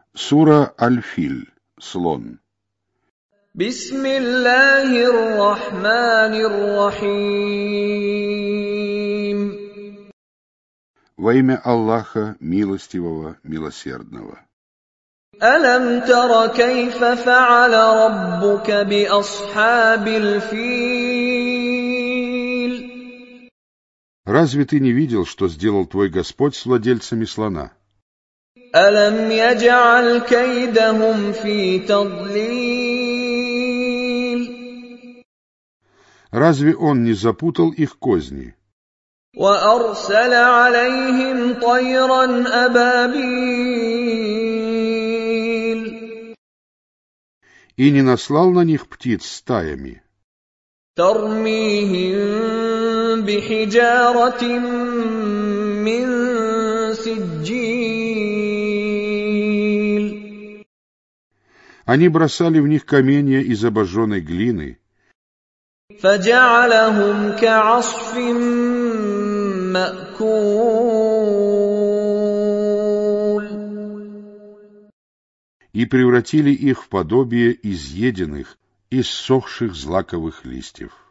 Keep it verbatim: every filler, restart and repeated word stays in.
Сура Аль-Филь. Слон. Бисмиллахир рахманир рахим. Во имя Аллаха, милостивого, милосердного. ألم تر كيف فعل ربك بأصحاب الفيل؟ Разве ты не видел, что сделал твой Господь с владельцами слона? ألم يجعل كيدهم في تضليل؟ Разве он не запутал их козни? وأرسل عليهم طيرا أبابيل. И не наслал на них птиц стаями? ترميهم بحجارة من سجيل. Они бросали в них каменья из обожженной глины. فجعلهم كعصف مأكول. И превратили их в подобие изъеденных, иссохших злаковых листьев.